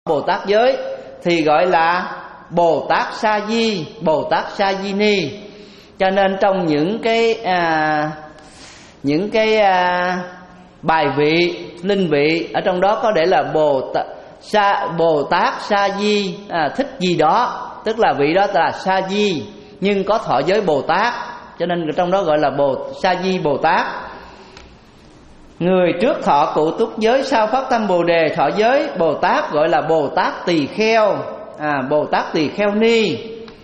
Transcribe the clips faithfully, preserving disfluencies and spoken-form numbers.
Bồ Tát giới thì gọi là Bồ Tát Sa Di, Bồ Tát Sa Di Ni. Cho nên trong những cái à, những cái à, bài vị, linh vị ở trong đó có để là Bồ Tát Sa, Bồ Tát Sa Di à, thích gì đó, tức là vị đó là Sa Di nhưng có thọ giới Bồ Tát, cho nên trong đó gọi là Bồ Sa Di Bồ Tát. Người trước thọ cụ túc giới, sau phát tâm Bồ Đề thọ giới Bồ Tát gọi là Bồ Tát Tỳ Kheo, à, Bồ Tát Tỳ Kheo Ni.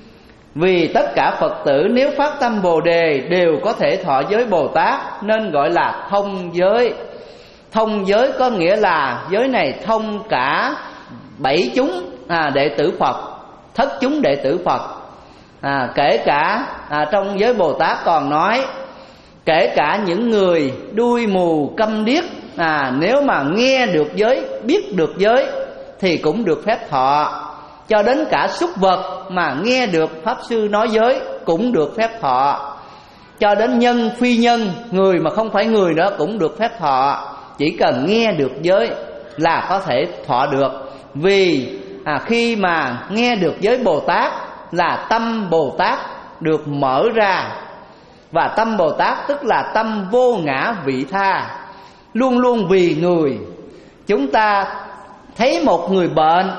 Vì tất cả Phật tử nếu phát tâm Bồ Đề đều có thể thọ giới Bồ Tát nên gọi là thông giới. Thông giới có nghĩa là giới này thông cả bảy chúng à, đệ tử Phật, thất chúng đệ tử Phật. À, kể cả à, trong giới Bồ Tát còn nói kể cả những người đuôi mù câm điếc à, nếu mà nghe được giới, biết được giới thì cũng được phép thọ. Cho đến cả súc vật mà nghe được Pháp Sư nói giới cũng được phép thọ. Cho đến nhân phi nhân, người mà không phải người nữa cũng được phép thọ. Chỉ cần nghe được giới là có thể thọ được. Vì à, khi mà nghe được giới Bồ Tát là tâm Bồ Tát được mở ra. Và tâm Bồ Tát tức là tâm vô ngã vị tha, luôn luôn vì người. Chúng ta thấy một người bệnh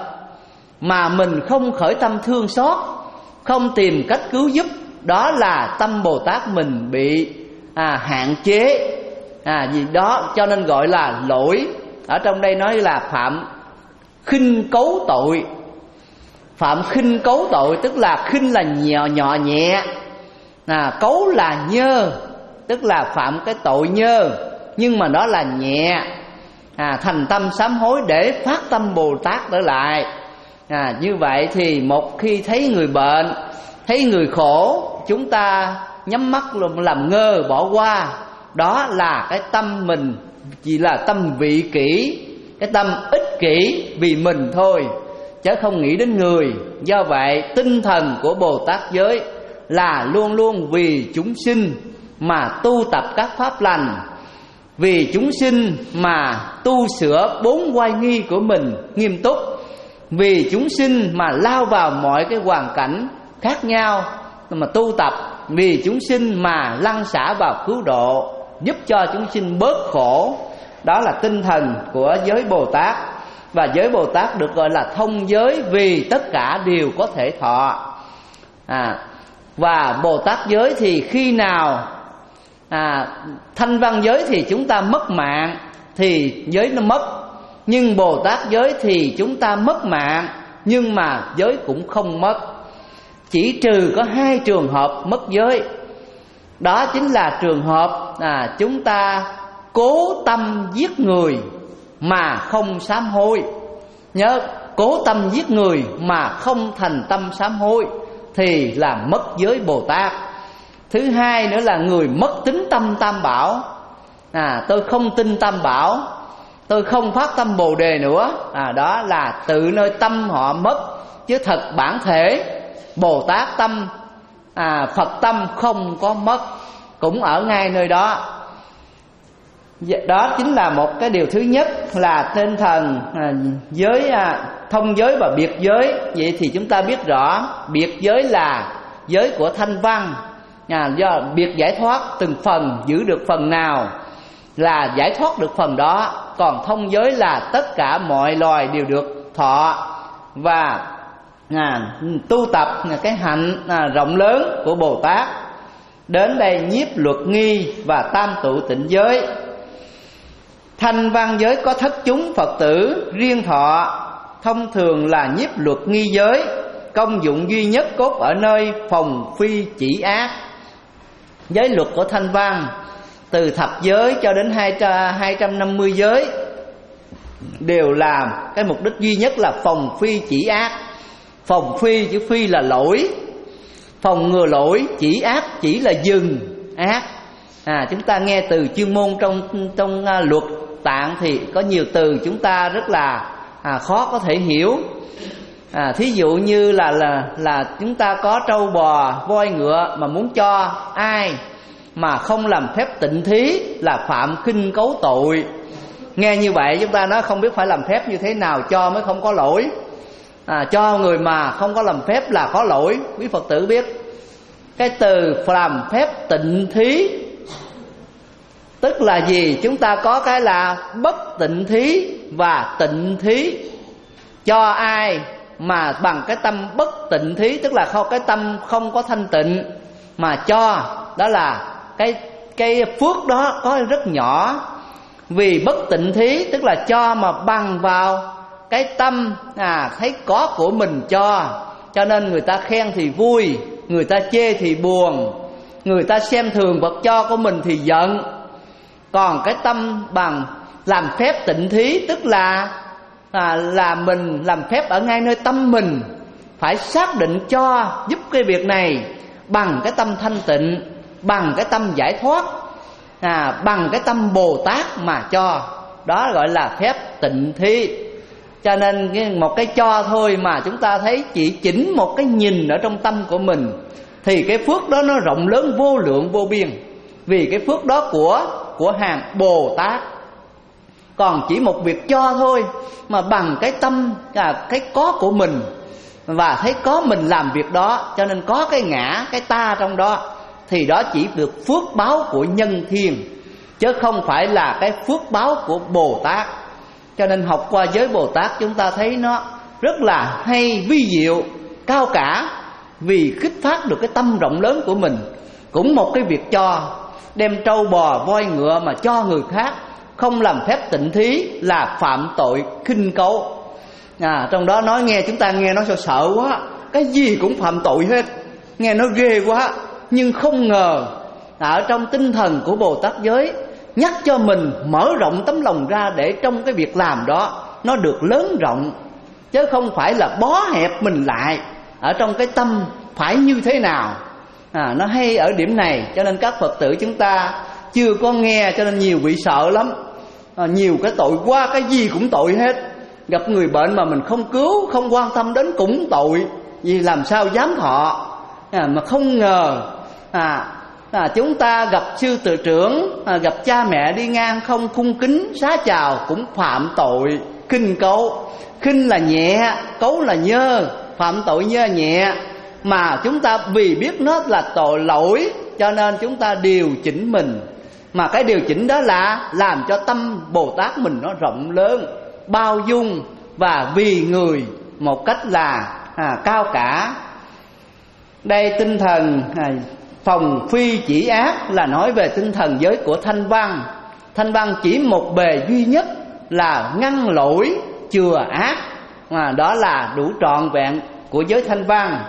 mà mình không khởi tâm thương xót, không tìm cách cứu giúp, đó là tâm Bồ Tát mình bị à, hạn chế à, gì đó, cho nên gọi là lỗi. Ở trong đây nói là phạm khinh cấu tội. Phạm khinh cấu tội tức là khinh là nhỏ nhỏ nhẹ, à, cấu là nhơ, tức là phạm cái tội nhơ, nhưng mà đó là nhẹ. à, Thành tâm sám hối để phát tâm Bồ Tát trở lại. à, Như vậy thì một khi thấy người bệnh, thấy người khổ, chúng ta nhắm mắt làm ngơ bỏ qua. Đó là cái tâm mình chỉ là tâm vị kỷ, cái tâm ích kỷ vì mình thôi, chứ không nghĩ đến người. Do vậy tinh thần của Bồ Tát giới là luôn luôn vì chúng sinh mà tu tập các pháp lành, vì chúng sinh mà tu sửa bốn oai nghi của mình nghiêm túc, vì chúng sinh mà lao vào mọi cái hoàn cảnh khác nhau mà tu tập, vì chúng sinh mà lăn xả vào cứu độ, giúp cho chúng sinh bớt khổ. Đó là tinh thần của giới Bồ Tát. Và giới Bồ Tát được gọi là thông giới vì tất cả đều có thể thọ. à, Và Bồ Tát giới thì khi nào à, thanh văn giới thì chúng ta mất mạng thì giới nó mất. Nhưng Bồ Tát giới thì chúng ta mất mạng nhưng mà giới cũng không mất. Chỉ trừ có hai trường hợp mất giới. Đó chính là trường hợp à, chúng ta cố tâm giết người mà không sám hối. Nhớ, cố tâm giết người mà không thành tâm sám hối thì là mất giới Bồ Tát. Thứ hai nữa là người mất tín tâm Tam Bảo. à, Tôi không tin Tam Bảo, tôi không phát tâm Bồ Đề nữa. à, Đó là tự nơi tâm họ mất, chứ thật bản thể Bồ Tát tâm à, Phật tâm không có mất, cũng ở ngay nơi đó. Đó chính là một cái điều thứ nhất là tinh thần à, giới à, thông giới và biệt giới. Vậy thì chúng ta biết rõ biệt giới là giới của thanh văn, à, do biệt giải thoát từng phần, giữ được phần nào là giải thoát được phần đó. Còn thông giới là tất cả mọi loài đều được thọ và à, tu tập cái hạnh à, rộng lớn của Bồ Tát. Đến đây nhiếp luật nghi và tam tụ tịnh giới. Thanh văn giới có thất chúng Phật tử riêng thọ, thông thường là nhiếp luật nghi giới. Công dụng duy nhất cốt ở nơi phòng phi chỉ ác. Giới luật của thanh văn từ thập giới cho đến hai trăm năm mươi giới đều làm cái mục đích duy nhất là phòng phi chỉ ác. Phòng phi, chữ phi là lỗi, phòng ngừa lỗi, chỉ ác chỉ là dừng ác. à, Chúng ta nghe từ chuyên môn trong, trong uh, luật tạng thì có nhiều từ chúng ta rất là à, khó có thể hiểu. à, Thí dụ như là, là, là chúng ta có trâu bò, voi ngựa mà muốn cho ai mà không làm phép tịnh thí là phạm khinh cấu tội. Nghe như vậy chúng ta nói không biết phải làm phép như thế nào cho mới không có lỗi. à, Cho người mà không có làm phép là có lỗi. Quý Phật tử biết cái từ làm phép tịnh thí tức là gì? Chúng ta có cái là bất tịnh thí và tịnh thí. Cho ai mà bằng cái tâm bất tịnh thí, tức là không, cái tâm không có thanh tịnh mà cho, đó là cái cái phước đó có rất nhỏ. Vì bất tịnh thí tức là cho mà bằng vào cái tâm à thấy có của mình cho, cho nên người ta khen thì vui, người ta chê thì buồn, người ta xem thường vật cho của mình thì giận. Còn cái tâm bằng làm phép tịnh thí tức là à, là mình làm phép ở ngay nơi tâm mình, phải xác định cho giúp cái việc này bằng cái tâm thanh tịnh, bằng cái tâm giải thoát, à, bằng cái tâm Bồ Tát mà cho. Đó gọi là phép tịnh thí. Cho nên một cái cho thôi mà chúng ta thấy chỉ chỉnh một cái nhìn ở trong tâm của mình thì cái phước đó nó rộng lớn vô lượng vô biên. Vì cái phước đó của của hàng Bồ Tát. Còn chỉ một việc cho thôi mà bằng cái tâm à, cái có của mình và thấy có mình làm việc đó, cho nên có cái ngã, cái ta trong đó, thì đó chỉ được phước báo của nhân thiên, chứ không phải là cái phước báo của Bồ Tát. Cho nên học qua giới Bồ Tát chúng ta thấy nó rất là hay, vi diệu, cao cả. Vì khích phát được cái tâm rộng lớn của mình. Cũng một cái việc cho, đem trâu bò voi ngựa mà cho người khác, không làm phép tịnh thí là phạm tội khinh cấu. à, Trong đó nói nghe chúng ta nghe nó sợ sợ quá, cái gì cũng phạm tội hết, nghe nó ghê quá. Nhưng không ngờ ở trong tinh thần của Bồ Tát giới nhắc cho mình mở rộng tấm lòng ra, để trong cái việc làm đó nó được lớn rộng, chứ không phải là bó hẹp mình lại ở trong cái tâm phải như thế nào. à, Nó hay ở điểm này. Cho nên các Phật tử chúng ta chưa có nghe, cho nên nhiều vị sợ lắm. à, Nhiều cái tội quá, cái gì cũng tội hết. Gặp người bệnh mà mình không cứu, không quan tâm đến cũng tội. Vì làm sao dám thọ. à, Mà không ngờ à, à, chúng ta gặp sư tự trưởng, à, gặp cha mẹ đi ngang không cung kính xá chào cũng phạm tội khinh cấu. Khinh là nhẹ, cấu là nhơ, phạm tội nhơ nhẹ. Mà chúng ta vì biết nó là tội lỗi, cho nên chúng ta điều chỉnh mình. Mà cái điều chỉnh đó là làm cho tâm Bồ Tát mình nó rộng lớn, bao dung và vì người một cách là à, cao cả. Đây tinh thần à, phòng phi chỉ ác là nói về tinh thần giới của Thanh Văn. Thanh Văn chỉ một bề duy nhất là ngăn lỗi chừa ác, à, đó là đủ trọn vẹn của giới Thanh Văn.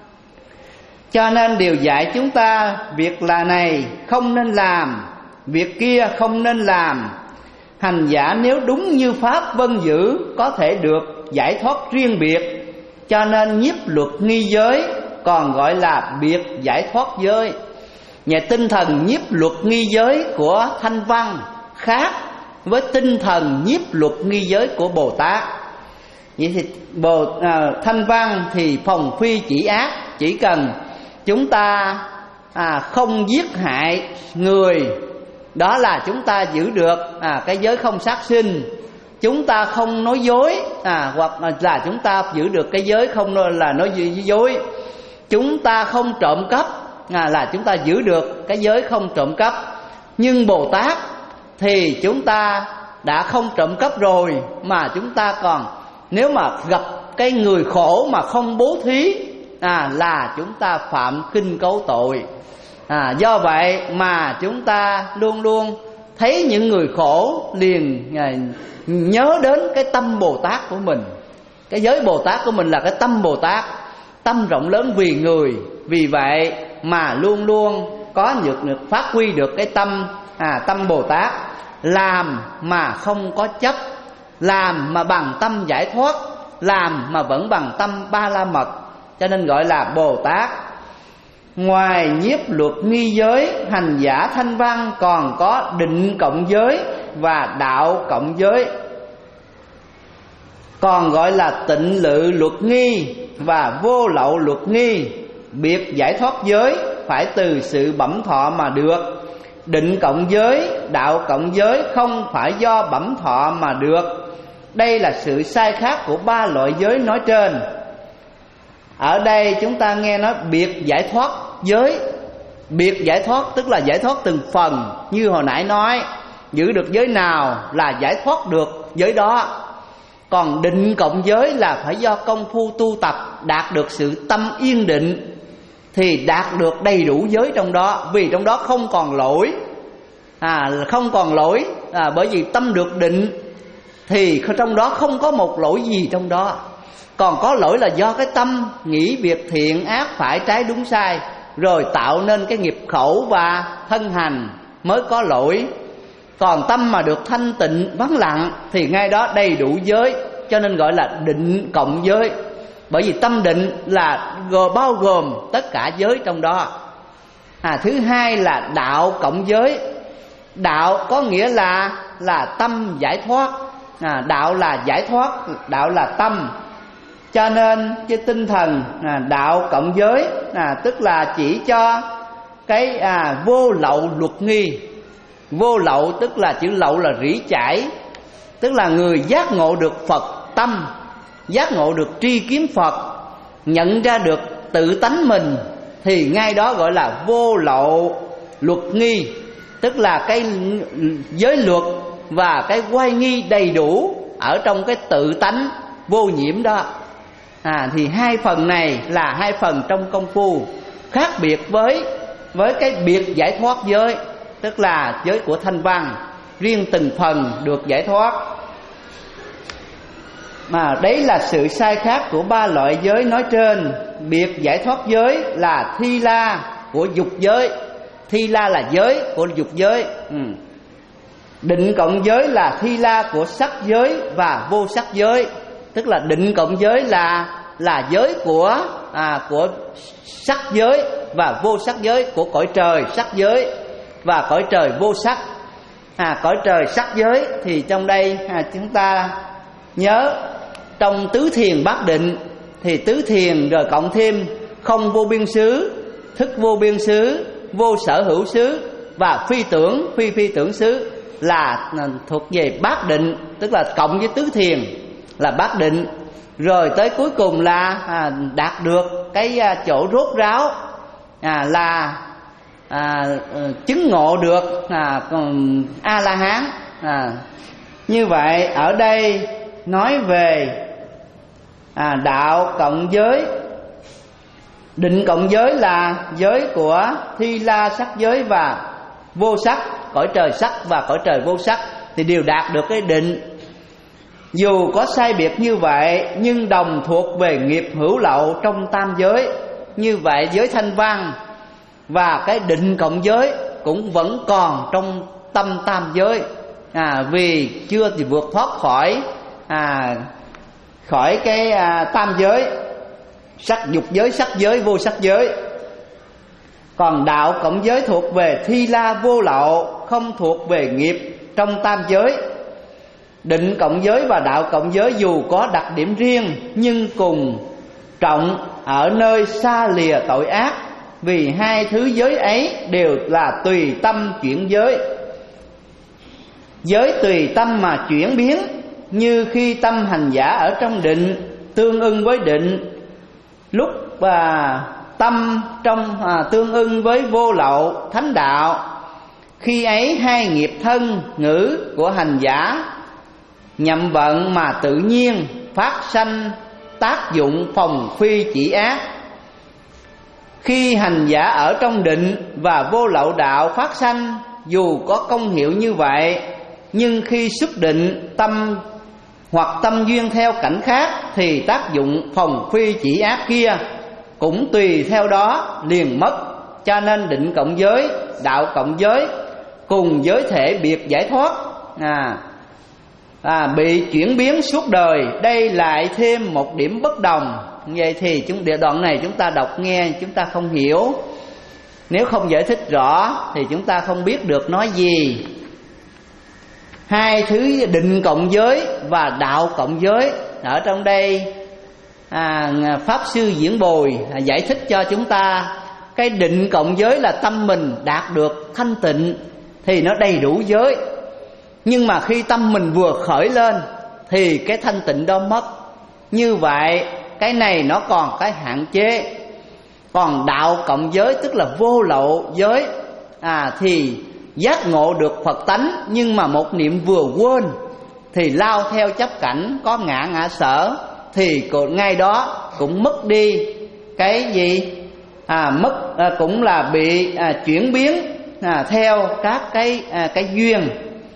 Cho nên điều dạy chúng ta, việc là này không nên làm, việc kia không nên làm. Hành giả nếu đúng như Pháp vân giữ, có thể được giải thoát riêng biệt. Cho nên nhiếp luật nghi giới còn gọi là biệt giải thoát giới. Nhà tinh thần nhiếp luật nghi giới của Thanh Văn khác với tinh thần nhiếp luật nghi giới của Bồ Tát. Vậy thì Bồ, à, Thanh Văn thì phòng phi chỉ ác, chỉ cần chúng ta à, không giết hại người, đó là chúng ta giữ được à, cái giới không sát sinh. Chúng ta không nói dối, à, hoặc là chúng ta giữ được cái giới không là nói dối. Chúng ta không trộm cắp, à, là chúng ta giữ được cái giới không trộm cắp. Nhưng Bồ Tát thì chúng ta đã không trộm cắp rồi, mà chúng ta còn nếu mà gặp cái người khổ mà không bố thí, à, là chúng ta phạm khinh cấu tội. à, Do vậy mà chúng ta luôn luôn thấy những người khổ liền à, nhớ đến cái tâm Bồ Tát của mình. Cái giới Bồ Tát của mình là cái tâm Bồ Tát, tâm rộng lớn vì người. Vì vậy mà luôn luôn có được, được phát huy được cái tâm à, tâm Bồ Tát. Làm mà không có chấp, làm mà bằng tâm giải thoát, làm mà vẫn bằng tâm ba la mật, cho nên gọi là Bồ Tát. Ngoài nhiếp luật nghi giới, hành giả Thanh Văn còn có định cộng giới và đạo cộng giới, còn gọi là tịnh lự luật nghi và vô lậu luật nghi. Biệt giải thoát giới phải từ sự bẩm thọ mà được. định cộng giới, đạo cộng giới không phải do bẩm thọ mà được. Đây là sự sai khác của ba loại giới nói trên. Ở đây chúng ta nghe nói biệt giải thoát giới. Biệt giải thoát tức là giải thoát từng phần. Như hồi nãy nói, giữ được giới nào là giải thoát được giới đó. Còn định cộng giới là phải do công phu tu tập, đạt được sự tâm yên định thì đạt được đầy đủ giới trong đó. Vì trong đó không còn lỗi, à, không còn lỗi à, bởi vì tâm được định thì trong đó không có một lỗi gì trong đó. Còn có lỗi là do cái tâm nghĩ việc thiện ác phải trái đúng sai, rồi tạo nên cái nghiệp khẩu và thân hành mới có lỗi. Còn tâm mà được thanh tịnh vắng lặng thì ngay đó đầy đủ giới, cho nên gọi là định cộng giới. Bởi vì tâm định là gồm, bao gồm tất cả giới trong đó. à, Thứ hai là đạo cộng giới. Đạo có nghĩa là là tâm giải thoát. à, Đạo là giải thoát, đạo là tâm. Cho nên cái tinh thần à, đạo cộng giới à, tức là chỉ cho cái à, vô lậu luật nghi. Vô lậu tức là chữ lậu là rỉ chải, tức là người giác ngộ được Phật tâm, giác ngộ được tri kiến Phật, nhận ra được tự tánh mình, thì ngay đó gọi là vô lậu luật nghi. Tức là cái giới luật và cái oai nghi đầy đủ ở trong cái tự tánh vô nhiễm đó. à, Thì hai phần này là hai phần trong công phu khác biệt với với cái biệt giải thoát giới, tức là giới của thanh văn, riêng từng phần được giải thoát. Mà đấy là sự sai khác của ba loại giới nói trên. Biệt giải thoát giới là thi la của dục giới. Thi la là giới của dục giới. ừ. Định cộng giới là thi la của sắc giới và vô sắc giới. Tức là định cộng giới là là giới của à, của sắc giới và vô sắc giới, của cõi trời sắc giới và cõi trời vô sắc. à, Cõi trời sắc giới thì trong đây à, chúng ta nhớ trong tứ thiền bát định thì tứ thiền rồi cộng thêm không vô biên xứ, thức vô biên xứ, vô sở hữu xứ và phi tưởng phi phi tưởng xứ là thuộc về bát định, tức là cộng với tứ thiền là bát định. Rồi tới cuối cùng là à, đạt được cái à, chỗ rốt ráo à, là à, chứng ngộ được à, A La Hán. à, Như vậy ở đây nói về à, đạo cộng giới. Định cộng giới là giới của thi la sắc giới và vô sắc, cõi trời sắc và cõi trời vô sắc thì đều đạt được cái định. Dù có sai biệt như vậy nhưng đồng thuộc về nghiệp hữu lậu trong tam giới. Như vậy giới thanh văn và cái định cộng giới cũng vẫn còn trong tâm tam giới, à, vì chưa thì vượt thoát khỏi à, khỏi cái à, tam giới, sắc dục giới, sắc giới, vô sắc giới. Còn đạo cộng giới thuộc về thi la vô lậu, không thuộc về nghiệp trong tam giới. Định cộng giới và đạo cộng giới dù có đặc điểm riêng nhưng cùng trọng ở nơi xa lìa tội ác, vì hai thứ giới ấy đều là tùy tâm chuyển giới. Giới tùy tâm mà chuyển biến, như khi tâm hành giả ở trong định tương ưng với định, lúc à, tâm trong à, tương ưng với vô lậu thánh đạo, khi ấy hai nghiệp thân ngữ của hành giả nhậm vận mà tự nhiên phát sanh tác dụng phòng phi chỉ ác. Khi hành giả ở trong định và vô lậu đạo phát sanh, dù có công hiệu như vậy, nhưng khi xuất định tâm hoặc tâm duyên theo cảnh khác thì tác dụng phòng phi chỉ ác kia cũng tùy theo đó liền mất. Cho nên định cộng giới, đạo cộng giới cùng giới thể biệt giải thoát à, à, bị chuyển biến suốt đời. Đây lại thêm một điểm bất đồng. Vậy thì chúng đoạn này chúng ta đọc nghe chúng ta không hiểu, nếu không giải thích rõ thì chúng ta không biết được nói gì. Hai thứ định cộng giới và đạo cộng giới ở trong đây à, Pháp Sư Diễn Bồi à, giải thích cho chúng ta. Cái định cộng giới là tâm mình đạt được thanh tịnh, thì nó đầy đủ giới. Nhưng mà khi tâm mình vừa khởi lên thì cái thanh tịnh đó mất. Như vậy cái này nó còn cái hạn chế. Còn đạo cộng giới tức là vô lậu giới à, thì giác ngộ được Phật tánh, nhưng mà một niệm vừa quên thì lao theo chấp cảnh, có ngã ngã sở, thì ngay đó cũng mất đi cái gì à, mất à, cũng là bị à, chuyển biến à, theo các cái à, cái duyên.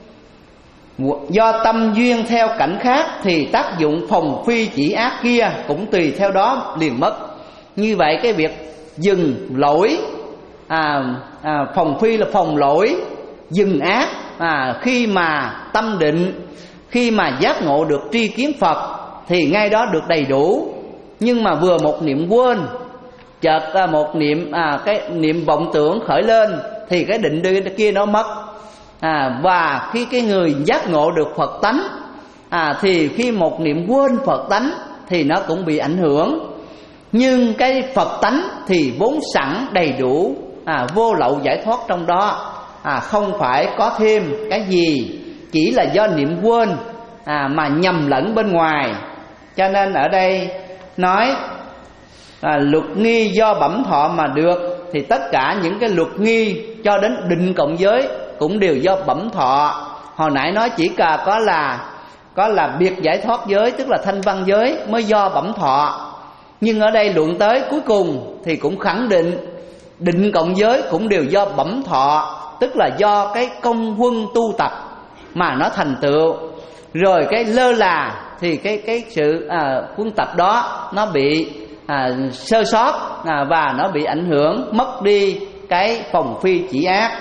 Do tâm duyên theo cảnh khác thì tác dụng phòng phi chỉ ác kia cũng tùy theo đó liền mất. Như vậy cái việc dừng lỗi à, à, phòng phi là phòng lỗi, dừng ác à, khi mà tâm định, khi mà giác ngộ được tri kiến Phật thì ngay đó được đầy đủ. Nhưng mà vừa một niệm quên, chợt à, một niệm à, cái niệm vọng tưởng khởi lên thì cái định kia nó mất à, và khi cái người giác ngộ được Phật tánh à, thì khi một niệm quên Phật tánh thì nó cũng bị ảnh hưởng. Nhưng cái Phật tánh thì vốn sẵn đầy đủ à, vô lậu giải thoát trong đó à, không phải có thêm cái gì, chỉ là do niệm quên à, mà nhầm lẫn bên ngoài. Cho nên ở đây nói à, luật nghi do bẩm thọ mà được, thì tất cả những cái luật nghi cho đến định cộng giới cũng đều do bẩm thọ. Hồi nãy nói chỉ cả có là có là biệt giải thoát giới, tức là thanh văn giới mới do bẩm thọ. Nhưng ở đây luận tới cuối cùng thì cũng khẳng định định cộng giới cũng đều do bẩm thọ, tức là do cái công huân tu tập mà nó thành tựu. Rồi cái lơ là thì cái cái sự à, huân tập đó nó bị à, sơ sót à, và nó bị ảnh hưởng, mất đi cái phòng phi chỉ ác.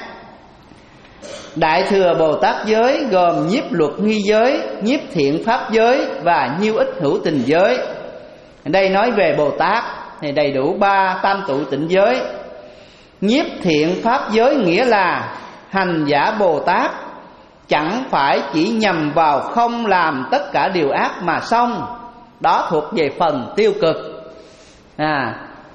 Đại thừa Bồ Tát giới gồm nhiếp luật nghi giới, nhiếp thiện pháp giới và nhiêu ích hữu tình giới. Đây nói về Bồ Tát thì đầy đủ ba tam tụ tịnh giới. Nhiếp thiện pháp giới nghĩa là hành giả Bồ Tát chẳng phải chỉ nhằm vào không làm tất cả điều ác mà xong, đó thuộc về phần tiêu cực à,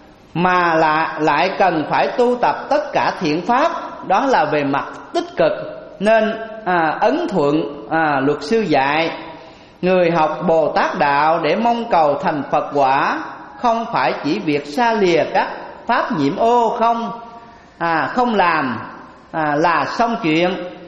mà lại, lại cần phải tu tập tất cả thiện pháp, đó là về mặt tích cực. Nên à, ấn thuận à, luật sư dạy, người học Bồ Tát đạo để mong cầu thành Phật quả, không phải chỉ việc xa lìa các pháp nhiễm ô không à, không làm à, là xong chuyện,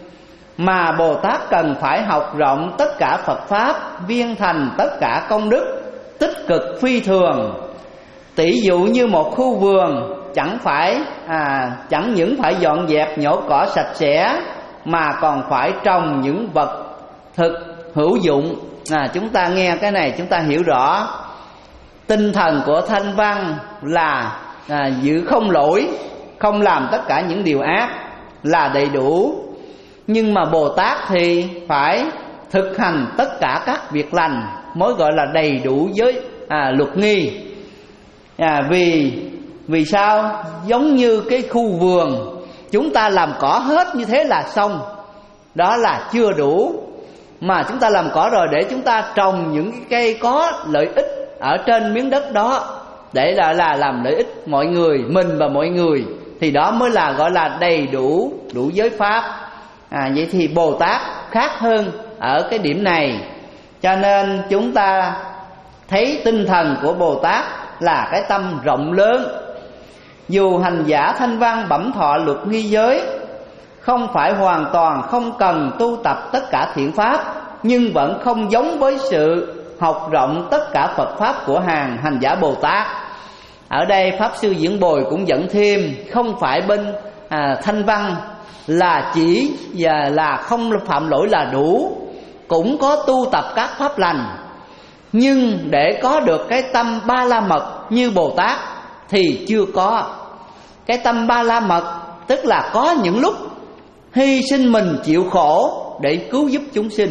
mà Bồ Tát cần phải học rộng tất cả Phật pháp, viên thành tất cả công đức, tích cực phi thường. Tỷ dụ như một khu vườn chẳng phải à, chẳng những phải dọn dẹp nhổ cỏ sạch sẽ, mà còn phải trồng những vật thực hữu dụng. À, chúng ta nghe cái này chúng ta hiểu rõ tinh thần của thanh văn là à, giữ không lỗi, không làm tất cả những điều ác là đầy đủ. Nhưng mà Bồ Tát thì phải thực hành tất cả các việc lành mới gọi là đầy đủ với à, luật nghi. À, vì vì sao? Giống như cái khu vườn chúng ta làm cỏ hết như thế là xong, đó là chưa đủ. Mà chúng ta làm cỏ rồi để chúng ta trồng những cái cây có lợi ích ở trên miếng đất đó, để là, là làm lợi ích mọi người, mình và mọi người, thì đó mới là gọi là đầy đủ đủ giới pháp. À, vậy thì Bồ Tát khác hơn ở cái điểm này. Cho nên chúng ta thấy tinh thần của Bồ Tát là cái tâm rộng lớn. Dù hành giả thanh văn bẩm thọ luật nghi giới, không phải hoàn toàn không cần tu tập tất cả thiện pháp, nhưng vẫn không giống với sự học rộng tất cả Phật pháp của hàng hành giả Bồ Tát. Ở đây Pháp Sư Diễn Bồi cũng dẫn thêm, không phải bên à, thanh văn là chỉ và là không phạm lỗi là đủ, cũng có tu tập các pháp lành. Nhưng để có được cái tâm ba la mật như Bồ Tát thì chưa có. Cái tâm ba la mật tức là có những lúc hy sinh mình chịu khổ để cứu giúp chúng sinh.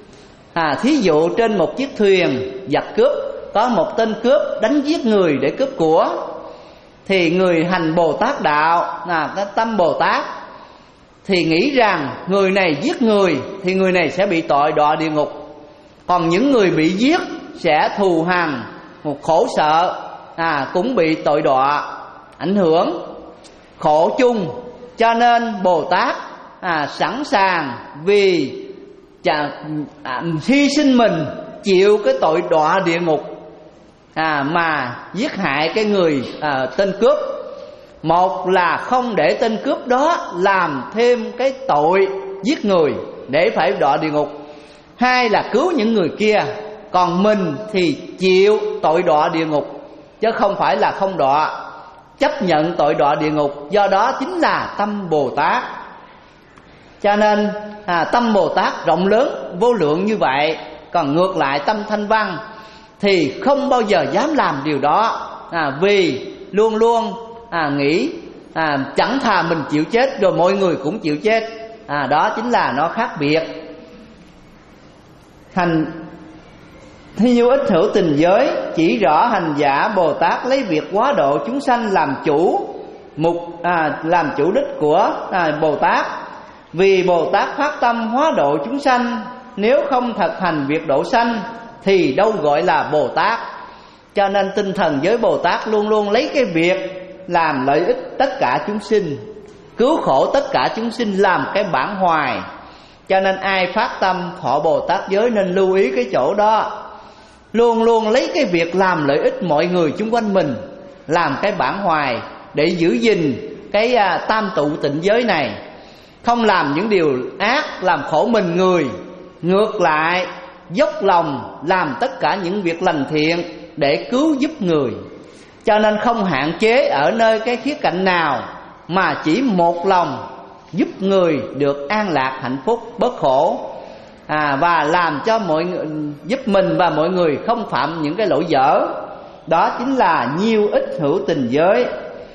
À, thí dụ trên một chiếc thuyền giặc cướp, có một tên cướp đánh giết người để cướp của, thì người hành Bồ Tát đạo là cái tâm Bồ Tát thì nghĩ rằng người này giết người thì người này sẽ bị tội đọa địa ngục, còn những người bị giết sẽ thù hằn, một khổ sợ, à, cũng bị tội đọa, ảnh hưởng khổ chung. Cho nên Bồ Tát à, sẵn sàng vì chà, à, hy sinh mình chịu cái tội đọa địa ngục, à, mà giết hại cái người à, tên cướp. Một là không để tên cướp đó làm thêm cái tội giết người để phải đọa địa ngục. Hai là cứu những người kia, còn mình thì chịu tội đọa địa ngục, chứ không phải là không đọa, chấp nhận tội đọa địa ngục. Do đó chính là tâm Bồ Tát. Cho nên à, tâm Bồ Tát rộng lớn vô lượng như vậy. Còn ngược lại tâm Thanh Văn thì không bao giờ dám làm điều đó, à, vì luôn luôn à, nghĩ à, chẳng thà mình chịu chết rồi mọi người cũng chịu chết. à, Đó chính là nó khác biệt. Hành Thí dụ ích hữu tình giới chỉ rõ hành giả Bồ Tát lấy việc hóa độ chúng sanh làm chủ mục à, làm chủ đích của à, Bồ Tát. Vì Bồ Tát phát tâm hóa độ chúng sanh, nếu không thực hành việc độ sanh thì đâu gọi là Bồ Tát. Cho nên tinh thần giới Bồ Tát luôn luôn lấy cái việc làm lợi ích tất cả chúng sinh, cứu khổ tất cả chúng sinh làm cái bản hoài. Cho nên ai phát tâm thọ Bồ Tát giới nên lưu ý cái chỗ đó. Luôn luôn lấy cái việc làm lợi ích mọi người chung quanh mình làm cái bản hoài, để giữ gìn cái à, tam tụ tịnh giới này. Không làm những điều ác làm khổ mình người, ngược lại dốc lòng làm tất cả những việc lành thiện để cứu giúp người. Cho nên không hạn chế ở nơi cái khía cạnh nào, mà chỉ một lòng giúp người được an lạc hạnh phúc bớt khổ, à, và làm cho mọi người, giúp mình và mọi người không phạm những cái lỗi dở. Đó chính là nhiêu ích hữu tình giới.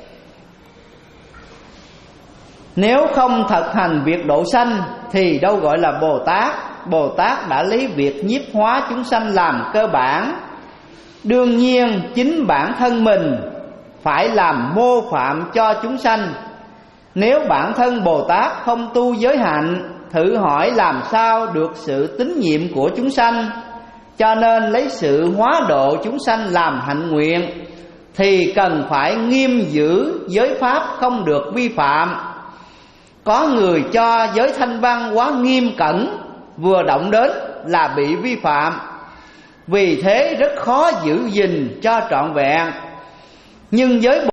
Nếu không thực hành việc độ sanh thì đâu gọi là Bồ Tát. Bồ Tát đã lấy việc nhiếp hóa chúng sanh làm cơ bản. Đương nhiên chính bản thân mình phải làm mô phạm cho chúng sanh. Nếu bản thân Bồ Tát không tu giới hạnh, thử hỏi làm sao được sự tín nhiệm của chúng sanh. Cho nên lấy sự hóa độ chúng sanh làm hạnh nguyện, thì cần phải nghiêm giữ giới pháp không được vi phạm. Có người cho giới Thanh Văn quá nghiêm cẩn, vừa động đến là bị vi phạm. Vì thế rất khó giữ gìn cho trọn vẹn. Nhưng giới